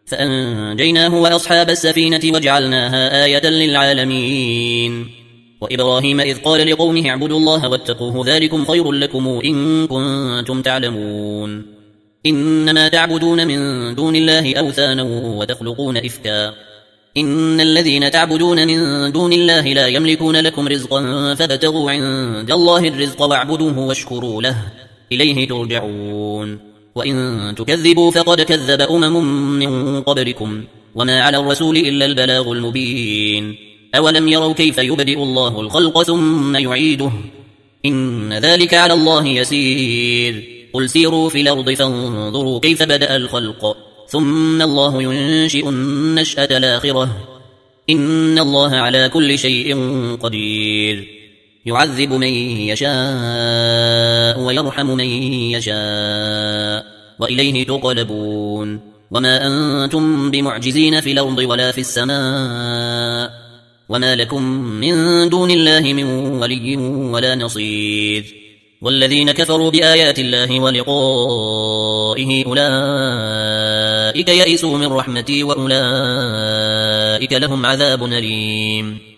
فأنجيناه وأصحاب السفينة وجعلناها آية للعالمين. وإبراهيم إذ قال لقومه اعبدوا الله واتقوه ذلكم خير لكم إن كنتم تعلمون. إنما تعبدون من دون الله أوثانا وتخلقون إفكا. إن الذين تعبدون من دون الله لا يملكون لكم رزقا فابتغوا عند الله الرزق واعبدوه واشكروا له إليه ترجعون. وإن تكذبوا فقد كذب من قبلكم وما على الرسول إلا البلاغ المبين. أولم يروا كيف يبدئ الله الخلق ثم يعيده إن ذلك على الله يسير. قل سيروا في الأرض فانظروا كيف بدأ الخلق ثم الله ينشئ النشأة الآخرة إن الله على كل شيء قدير. يعذب من يشاء ويرحم من يشاء وإليه تقلبون. وما أنتم بمعجزين في الأرض ولا في السماء وما لكم من دون الله من ولي ولا نصير. والذين كفروا بآيات الله ولقائه أولئك يئسوا من رحمتي وأولئك لهم عذاب أليم.